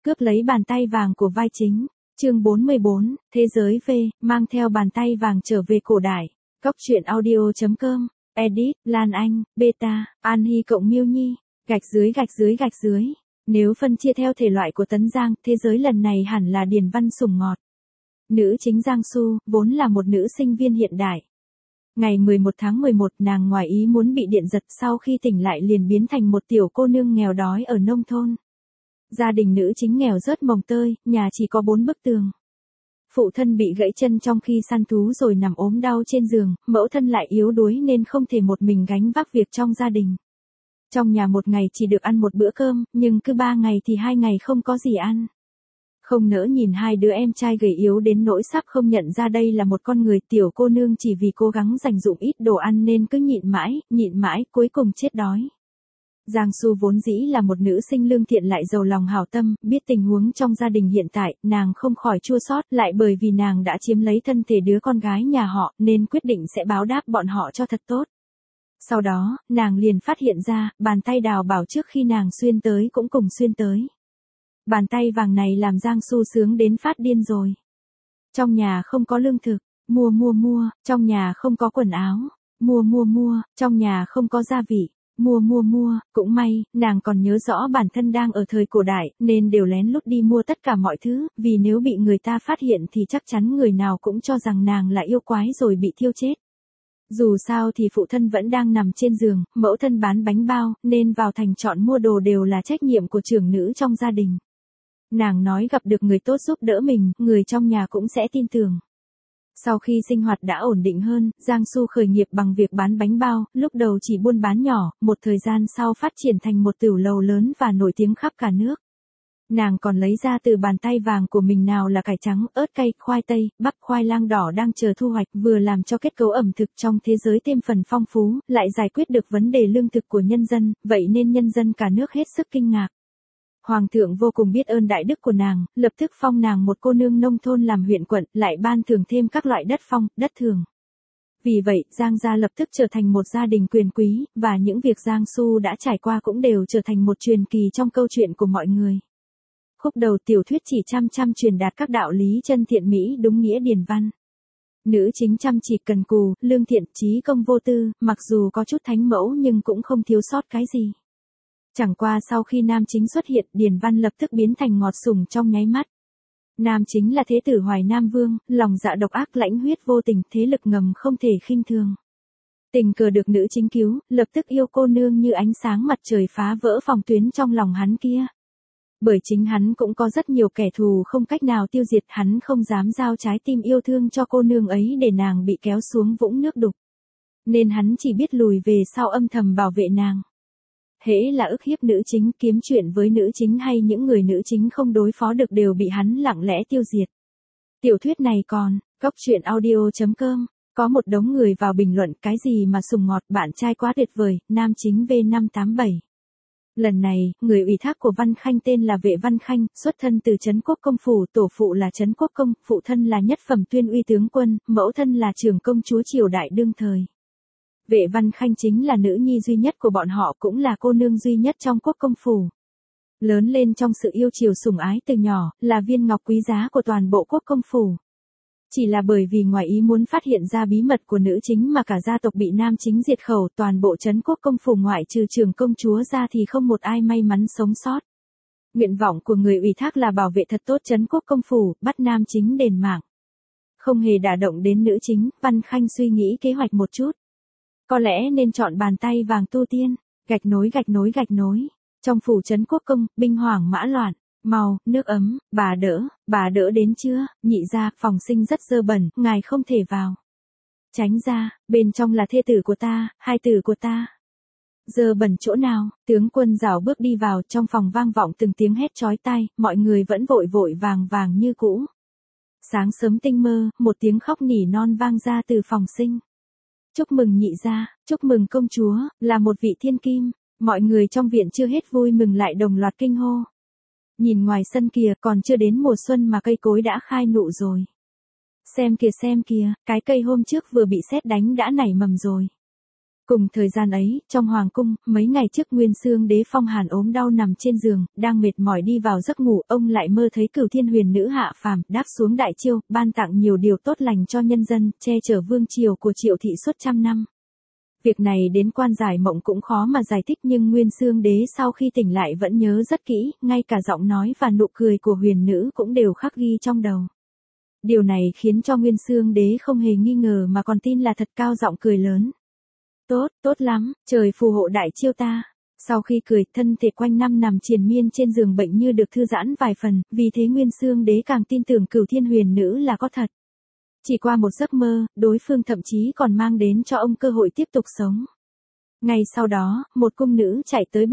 cướp lấy bàn tay vàng của vai chính. Chương 44, Thế giới V, mang theo bàn tay vàng trở về cổ đại. Cóc truyện audio.com, edit, Lan Anh, beta, An Hy cộng Miêu Nhi, gạch dưới. Nếu phân chia theo thể loại của Tấn Giang, thế giới lần này hẳn là điền văn sủng ngọt. Nữ chính Giang Su, vốn là một nữ sinh viên hiện đại. Ngày 11 tháng 11, nàng ngoài ý muốn bị điện giật, sau khi tỉnh lại liền biến thành một tiểu cô nương nghèo đói ở nông thôn. Gia đình nữ chính nghèo rớt mồng tơi, nhà chỉ có 4 bức tường. Phụ thân bị gãy chân trong khi săn thú rồi nằm ốm đau trên giường, mẫu thân lại yếu đuối nên không thể một mình gánh vác việc trong gia đình. Trong nhà một ngày chỉ được ăn một bữa cơm, nhưng cứ 3 ngày thì 2 ngày không có gì ăn. Không nỡ nhìn hai đứa em trai gầy yếu đến nỗi sắp không nhận ra đây là một con người, tiểu cô nương chỉ vì cố gắng dành dụm ít đồ ăn nên cứ nhịn mãi, cuối cùng chết đói. Giang Su vốn dĩ là một nữ sinh lương thiện lại giàu lòng hảo tâm, biết tình huống trong gia đình hiện tại, nàng không khỏi chua xót, lại bởi vì nàng đã chiếm lấy thân thể đứa con gái nhà họ, nên quyết định sẽ báo đáp bọn họ cho thật tốt. Sau đó, nàng liền phát hiện ra, bàn tay đào bảo trước khi nàng xuyên tới cũng cùng xuyên tới. Bàn tay vàng này làm Giang Su sướng đến phát điên rồi. Trong nhà không có lương thực, mua, trong nhà không có quần áo, mua, trong nhà không có gia vị, mua, cũng may, nàng còn nhớ rõ bản thân đang ở thời cổ đại, nên đều lén lút đi mua tất cả mọi thứ, vì nếu bị người ta phát hiện thì chắc chắn người nào cũng cho rằng nàng là yêu quái rồi bị thiêu chết. Dù sao thì phụ thân vẫn đang nằm trên giường, mẫu thân bán bánh bao, nên vào thành chọn mua đồ đều là trách nhiệm của trưởng nữ trong gia đình. Nàng nói gặp được người tốt giúp đỡ mình, người trong nhà cũng sẽ tin tưởng. Sau khi sinh hoạt đã ổn định hơn, Giang Su khởi nghiệp bằng việc bán bánh bao, lúc đầu chỉ buôn bán nhỏ, một thời gian sau phát triển thành một tiểu lầu lớn và nổi tiếng khắp cả nước. Nàng còn lấy ra từ bàn tay vàng của mình nào là cải trắng, ớt cay, khoai tây, bắp, khoai lang đỏ đang chờ thu hoạch, vừa làm cho kết cấu ẩm thực trong thế giới thêm phần phong phú, lại giải quyết được vấn đề lương thực của nhân dân, vậy nên nhân dân cả nước hết sức kinh ngạc. Hoàng thượng vô cùng biết ơn đại đức của nàng, lập tức phong nàng một cô nương nông thôn làm huyện quận, lại ban thưởng thêm các loại đất phong, đất thường. Vì vậy, Giang gia lập tức trở thành một gia đình quyền quý, và những việc Giang Su đã trải qua cũng đều trở thành một truyền kỳ trong câu chuyện của mọi người. Khúc đầu tiểu thuyết chỉ chăm truyền đạt các đạo lý chân thiện mỹ đúng nghĩa điển văn. Nữ chính chăm chỉ cần cù, lương thiện, trí công vô tư, mặc dù có chút thánh mẫu nhưng cũng không thiếu sót cái gì. Chẳng qua sau khi nam chính xuất hiện, điển văn lập tức biến thành ngọt sủng trong nháy mắt. Nam chính là thế tử Hoài Nam Vương, lòng dạ độc ác lãnh huyết vô tình, thế lực ngầm không thể khinh thường. Tình cờ được nữ chính cứu, lập tức yêu cô nương như ánh sáng mặt trời phá vỡ phòng tuyến trong lòng hắn kia. Bởi chính hắn cũng có rất nhiều kẻ thù không cách nào tiêu diệt, hắn không dám giao trái tim yêu thương cho cô nương ấy để nàng bị kéo xuống vũng nước đục. Nên hắn chỉ biết lùi về sau âm thầm bảo vệ nàng. Hễ là ức hiếp nữ chính, kiếm chuyện với nữ chính hay những người nữ chính không đối phó được đều bị hắn lặng lẽ tiêu diệt. Tiểu thuyết này còn, cóc truyện audio.com, có một đống người vào bình luận cái gì mà sùng ngọt, bạn trai quá tuyệt vời, nam chính V587. Lần này, người ủy thác của Văn Khanh tên là Vệ Văn Khanh, xuất thân từ Trấn Quốc Công phủ, tổ phụ là Trấn Quốc Công, phụ thân là nhất phẩm tuyên uy tướng quân, mẫu thân là trưởng công chúa triều đại đương thời. Vệ Văn Khanh chính là nữ nhi duy nhất của bọn họ, cũng là cô nương duy nhất trong Quốc Công phủ. Lớn lên trong sự yêu chiều sủng ái từ nhỏ, là viên ngọc quý giá của toàn bộ Quốc Công phủ. Chỉ là bởi vì ngoài ý muốn phát hiện ra bí mật của nữ chính mà cả gia tộc bị nam chính diệt khẩu, toàn bộ Trấn Quốc Công phủ ngoại trừ trưởng công chúa ra thì không một ai may mắn sống sót. Nguyện vọng của người ủy thác là bảo vệ thật tốt Trấn Quốc Công phủ, bắt nam chính đền mạng. Không hề đả động đến nữ chính, Văn Khanh suy nghĩ kế hoạch một chút. Có lẽ nên chọn bàn tay vàng tu tiên, gạch nối. Trong phủ Trấn Quốc Công, binh hoảng mã loạn, mau, nước ấm, bà đỡ đến chưa, nhị gia, phòng sinh rất dơ bẩn, ngài không thể vào. Tránh ra, bên trong là thê tử của ta, hai tử của ta. Dơ bẩn chỗ nào, tướng quân rảo bước đi vào, trong phòng vang vọng từng tiếng hét chói tai, mọi người vẫn vội vàng như cũ. Sáng sớm tinh mơ, một tiếng khóc nỉ non vang ra từ phòng sinh. Chúc mừng nhị gia, chúc mừng công chúa, là một vị thiên kim, mọi người trong viện chưa hết vui mừng lại đồng loạt kinh hô. Nhìn ngoài sân kìa, còn chưa đến mùa xuân mà cây cối đã khai nụ rồi. Xem kìa, cái cây hôm trước vừa bị sét đánh đã nảy mầm rồi. Cùng thời gian ấy, trong hoàng cung, mấy ngày trước Nguyên Xương Đế Phong hàn ốm đau nằm trên giường, đang mệt mỏi đi vào giấc ngủ, ông lại mơ thấy Cửu Thiên Huyền Nữ hạ phàm, đáp xuống đại chiêu, ban tặng nhiều điều tốt lành cho nhân dân, che chở vương triều của Triệu thị suốt trăm năm. Việc này đến quan giải mộng cũng khó mà giải thích, nhưng Nguyên Xương Đế sau khi tỉnh lại vẫn nhớ rất kỹ, ngay cả giọng nói và nụ cười của huyền nữ cũng đều khắc ghi trong đầu. Điều này khiến cho Nguyên Xương Đế không hề nghi ngờ mà còn tin là thật, cao giọng cười lớn. Tốt, tốt lắm, trời phù hộ đại chiêu ta. Sau khi cười, thân thể quanh năm nằm triền miên trên giường bệnh như được thư giãn vài phần, vì thế Nguyên Xương Đế càng tin tưởng Cửu Thiên Huyền Nữ là có thật. Chỉ qua một giấc mơ, đối phương thậm chí còn mang đến cho ông cơ hội tiếp tục sống. Ngay sau đó, một cung nữ chạy tới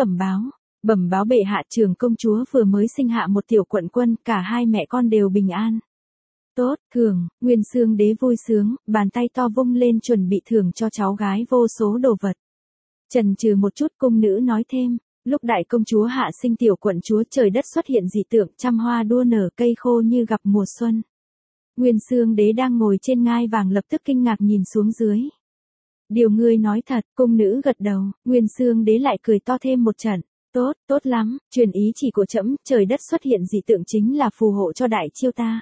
bẩm báo bệ hạ, trưởng công chúa vừa mới sinh hạ một tiểu quận quân, cả hai mẹ con đều bình an. Tốt, thưởng, Nguyên Xương Đế vui sướng, bàn tay to vung lên chuẩn bị thưởng cho cháu gái vô số đồ vật. Chần chừ một chút, cung nữ nói thêm, lúc đại công chúa hạ sinh tiểu quận chúa, trời đất xuất hiện dị tượng, trăm hoa đua nở, cây khô như gặp mùa xuân. Nguyên Xương Đế đang ngồi trên ngai vàng lập tức kinh ngạc nhìn xuống dưới. Điều ngươi nói thật, cung nữ gật đầu, Nguyên Xương Đế lại cười to thêm một trận. Tốt, tốt lắm, truyền ý chỉ của trẫm, trời đất xuất hiện dị tượng chính là phù hộ cho đại chiêu ta.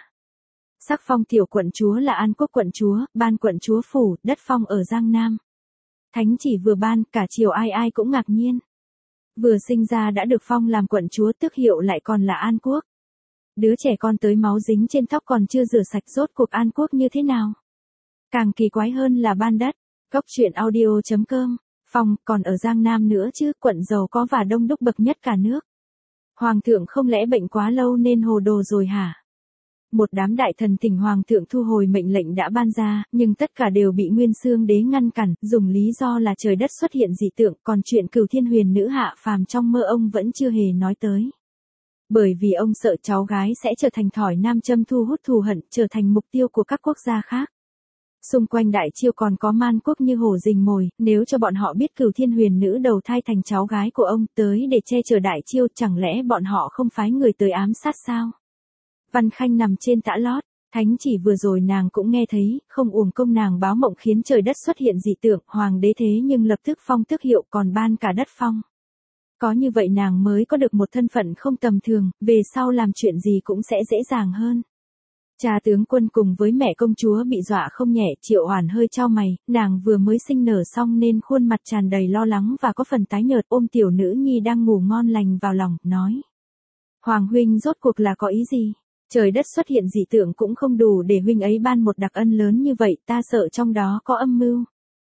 Sắc phong tiểu quận chúa là An Quốc quận chúa, ban quận chúa phủ, đất phong ở Giang Nam. Thánh chỉ vừa ban, cả triều ai ai cũng ngạc nhiên. Vừa sinh ra đã được phong làm quận chúa, tước hiệu lại còn là An Quốc. Đứa trẻ con tới máu dính trên tóc còn chưa rửa sạch, rốt cuộc An Quốc như thế nào? Càng kỳ quái hơn là ban đất. Góc truyện audio.com, phong còn ở Giang Nam nữa chứ, quận giàu có và đông đúc bậc nhất cả nước. Hoàng thượng không lẽ bệnh quá lâu nên hồ đồ rồi hả? Một đám đại thần thỉnh hoàng thượng thu hồi mệnh lệnh đã ban ra, nhưng tất cả đều bị Nguyên Xương Đế ngăn cản, dùng lý do là trời đất xuất hiện dị tượng, còn chuyện Cửu Thiên Huyền Nữ hạ phàm trong mơ ông vẫn chưa hề nói tới. Bởi vì ông sợ cháu gái sẽ trở thành thỏi nam châm thu hút thù hận, trở thành mục tiêu của các quốc gia khác. Xung quanh đại chiêu còn có Man Quốc như hổ rình mồi, nếu cho bọn họ biết Cửu Thiên Huyền Nữ đầu thai thành cháu gái của ông tới để che chở đại chiêu, chẳng lẽ bọn họ không phái người tới ám sát sao? Văn Khanh nằm trên tã lót, thánh chỉ vừa rồi nàng cũng nghe thấy, không uổng công nàng báo mộng khiến trời đất xuất hiện dị tượng, hoàng đế thế nhưng lập tức phong tước hiệu còn ban cả đất phong. Có như vậy nàng mới có được một thân phận không tầm thường, về sau làm chuyện gì cũng sẽ dễ dàng hơn. Cha tướng quân cùng với mẹ công chúa bị dọa không nhẹ, Triệu Oản hơi chau mày, nàng vừa mới sinh nở xong nên khuôn mặt tràn đầy lo lắng và có phần tái nhợt, ôm tiểu nữ nhi đang ngủ ngon lành vào lòng, nói. Hoàng huynh rốt cuộc là có ý gì? Trời đất xuất hiện dị tượng cũng không đủ để huynh ấy ban một đặc ân lớn như vậy, ta sợ trong đó có âm mưu.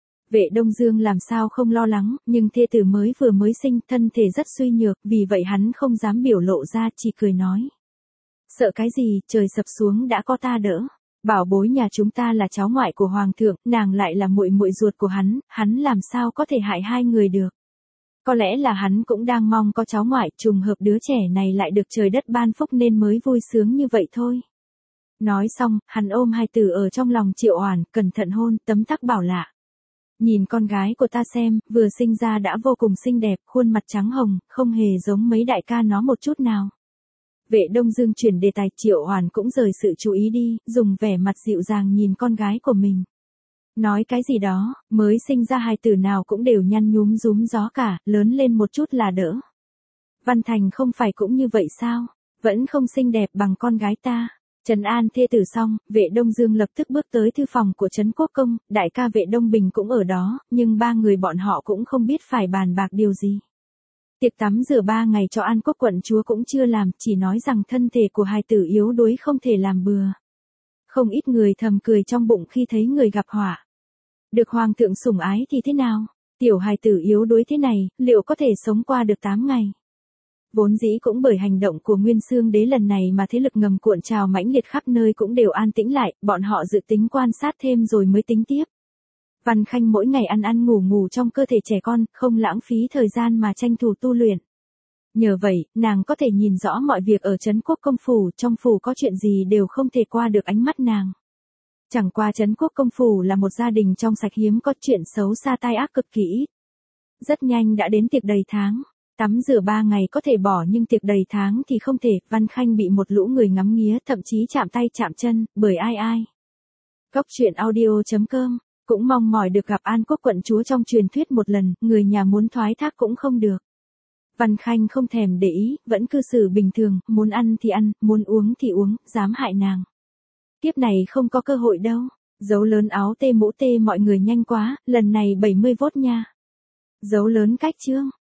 Vệ Đông Dương làm sao không lo lắng, nhưng thê tử vừa mới sinh, thân thể rất suy nhược, vì vậy hắn không dám biểu lộ ra, chỉ cười nói. Sợ cái gì, trời sập xuống đã có ta đỡ. Bảo bối nhà chúng ta là cháu ngoại của hoàng thượng, nàng lại là muội muội ruột của hắn làm sao có thể hại hai người được. Có lẽ là hắn cũng đang mong có cháu ngoại, trùng hợp đứa trẻ này lại được trời đất ban phúc nên mới vui sướng như vậy thôi. Nói xong, hắn ôm hai tử ở trong lòng Triệu Oản, cẩn thận hôn, tấm tắc bảo lạ. Nhìn con gái của ta xem, vừa sinh ra đã vô cùng xinh đẹp, khuôn mặt trắng hồng, không hề giống mấy đại ca nó một chút nào. Vệ Đông Dương chuyển đề tài, Triệu Oản cũng rời sự chú ý đi, dùng vẻ mặt dịu dàng nhìn con gái của mình. Nói cái gì đó, mới sinh ra hài tử nào cũng đều nhăn nhúm rúm gió cả, lớn lên một chút là đỡ. Văn Thành không phải cũng như vậy sao, vẫn không xinh đẹp bằng con gái ta. Trấn an thê tử xong, Vệ Đông Dương lập tức bước tới thư phòng của Trấn Quốc Công, đại ca Vệ Đông Bình cũng ở đó, nhưng ba người bọn họ cũng không biết phải bàn bạc điều gì. Tiệc tắm rửa 3 ngày cho An Quốc quận chúa cũng chưa làm, chỉ nói rằng thân thể của hài tử yếu đuối không thể làm bừa. Không ít người thầm cười trong bụng khi thấy người gặp họa. Được hoàng thượng sủng ái thì thế nào? Tiểu hài tử yếu đuối thế này, liệu có thể sống qua được 8 ngày? Vốn dĩ cũng bởi hành động của Nguyên Xương Đế lần này mà thế lực ngầm cuộn trào mãnh liệt khắp nơi cũng đều an tĩnh lại, bọn họ dự tính quan sát thêm rồi mới tính tiếp. Văn Khanh mỗi ngày ăn ngủ trong cơ thể trẻ con, không lãng phí thời gian mà tranh thủ tu luyện. Nhờ vậy, nàng có thể nhìn rõ mọi việc ở Trấn Quốc Công phủ, trong phủ có chuyện gì đều không thể qua được ánh mắt nàng. Chẳng qua Trấn Quốc Công phủ là một gia đình trong sạch, hiếm có chuyện xấu xa tai ác cực kỳ ít. Rất nhanh đã đến tiệc đầy tháng. Tắm rửa 3 ngày có thể bỏ nhưng tiệc đầy tháng thì không thể, Văn Khanh bị một lũ người ngắm nghía, thậm chí chạm tay chạm chân, bởi ai. Góc truyện audio.com Cũng mong mỏi được gặp An Quốc quận chúa trong truyền thuyết một lần, người nhà muốn thoái thác cũng không được. Văn Khanh không thèm để ý, vẫn cư xử bình thường, muốn ăn thì ăn, muốn uống thì uống, dám hại nàng. Tiếp này không có cơ hội đâu. Dấu lớn áo tê mũ tê mọi người nhanh quá, lần này 70 vốt nha. Dấu lớn cách chương.